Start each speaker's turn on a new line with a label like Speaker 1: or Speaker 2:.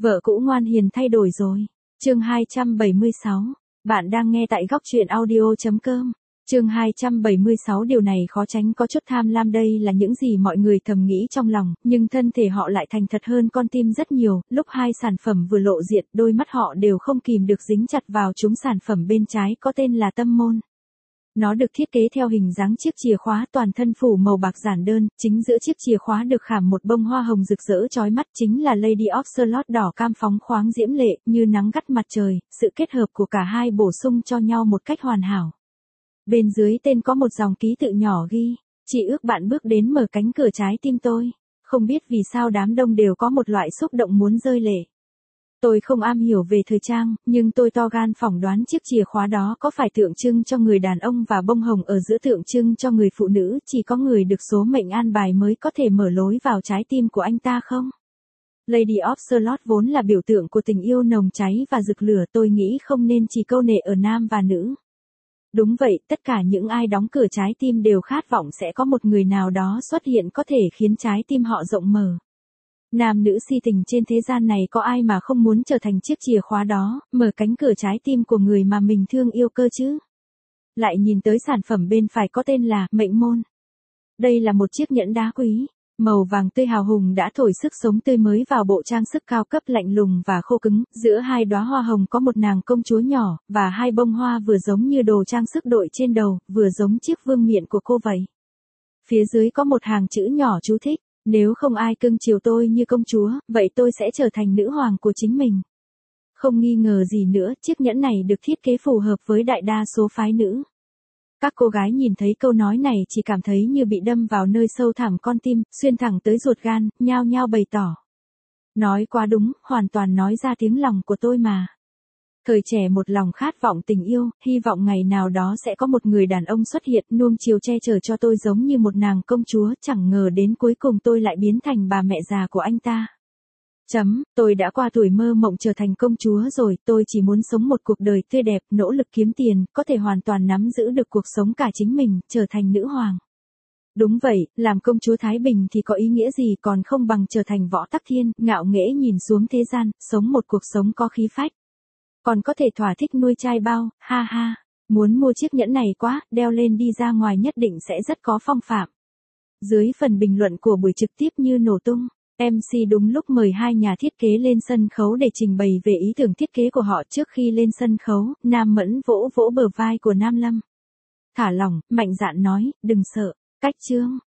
Speaker 1: Vợ cũ ngoan hiền thay đổi rồi. Chương 276. Bạn đang nghe tại góc truyện audio.com. Chương 276. Điều này khó tránh có chút tham lam, đây là những gì mọi người thầm nghĩ trong lòng, nhưng thân thể họ lại thành thật hơn con tim rất nhiều. Lúc hai sản phẩm vừa lộ diện, đôi mắt họ đều không kìm được dính chặt vào chúng. Sản phẩm bên trái có tên là Tâm Môn. Nó được thiết kế theo hình dáng chiếc chìa khóa, toàn thân phủ màu bạc giản đơn, chính giữa chiếc chìa khóa được khảm một bông hoa hồng rực rỡ chói mắt, chính là Lady Ocelot đỏ cam phóng khoáng diễm lệ, như nắng gắt mặt trời. Sự kết hợp của cả hai bổ sung cho nhau một cách hoàn hảo. Bên dưới tên có một dòng ký tự nhỏ ghi: "Chị ước bạn bước đến mở cánh cửa trái tim tôi." Không biết vì sao đám đông đều có một loại xúc động muốn rơi lệ. Tôi không am hiểu về thời trang, nhưng tôi to gan phỏng đoán chiếc chìa khóa đó có phải tượng trưng cho người đàn ông và bông hồng ở giữa tượng trưng cho người phụ nữ. Chỉ có người được số mệnh an bài mới có thể mở lối vào trái tim của anh ta không? Lady Ocelot vốn là biểu tượng của tình yêu nồng cháy và rực lửa, tôi nghĩ không nên chỉ câu nệ ở nam và nữ. Đúng vậy, tất cả những ai đóng cửa trái tim đều khát vọng sẽ có một người nào đó xuất hiện có thể khiến trái tim họ rộng mở. Nam nữ si tình trên thế gian này có ai mà không muốn trở thành chiếc chìa khóa đó, mở cánh cửa trái tim của người mà mình thương yêu cơ chứ? Lại nhìn tới sản phẩm bên phải có tên là Mệnh Môn. Đây là một chiếc nhẫn đá quý, màu vàng tươi hào hùng đã thổi sức sống tươi mới vào bộ trang sức cao cấp lạnh lùng và khô cứng. Giữa hai đóa hoa hồng có một nàng công chúa nhỏ, và hai bông hoa vừa giống như đồ trang sức đội trên đầu, vừa giống chiếc vương miện của cô vậy. Phía dưới có một hàng chữ nhỏ chú thích: "Nếu không ai cưng chiều tôi như công chúa, vậy tôi sẽ trở thành nữ hoàng của chính mình." Không nghi ngờ gì nữa, chiếc nhẫn này được thiết kế phù hợp với đại đa số phái nữ. Các cô gái nhìn thấy câu nói này chỉ cảm thấy như bị đâm vào nơi sâu thẳm con tim, xuyên thẳng tới ruột gan, nhao nhao bày tỏ: "Nói quá đúng, hoàn toàn nói ra tiếng lòng của tôi mà." Thời trẻ một lòng khát vọng tình yêu, hy vọng ngày nào đó sẽ có một người đàn ông xuất hiện, nuông chiều che chở cho tôi giống như một nàng công chúa, chẳng ngờ đến cuối cùng tôi lại biến thành bà mẹ già của anh ta. Tôi đã qua tuổi mơ mộng trở thành công chúa rồi, tôi chỉ muốn sống một cuộc đời tươi đẹp, nỗ lực kiếm tiền, có thể hoàn toàn nắm giữ được cuộc sống cả chính mình, trở thành nữ hoàng. Đúng vậy, làm công chúa Thái Bình thì có ý nghĩa gì, còn không bằng trở thành Võ Tắc Thiên, ngạo nghễ nhìn xuống thế gian, sống một cuộc sống có khí phách. Còn có thể thỏa thích nuôi trai bao, ha ha. Muốn mua chiếc nhẫn này quá, đeo lên đi ra ngoài nhất định sẽ rất có phong phạm. Dưới phần bình luận của buổi trực tiếp như nổ tung, MC đúng lúc mời hai nhà thiết kế lên sân khấu để trình bày về ý tưởng thiết kế của họ. Trước khi lên sân khấu, Nam Mẫn vỗ vỗ bờ vai của Nam Lâm. Thả lỏng, mạnh dạn nói: "Đừng sợ, cách chương,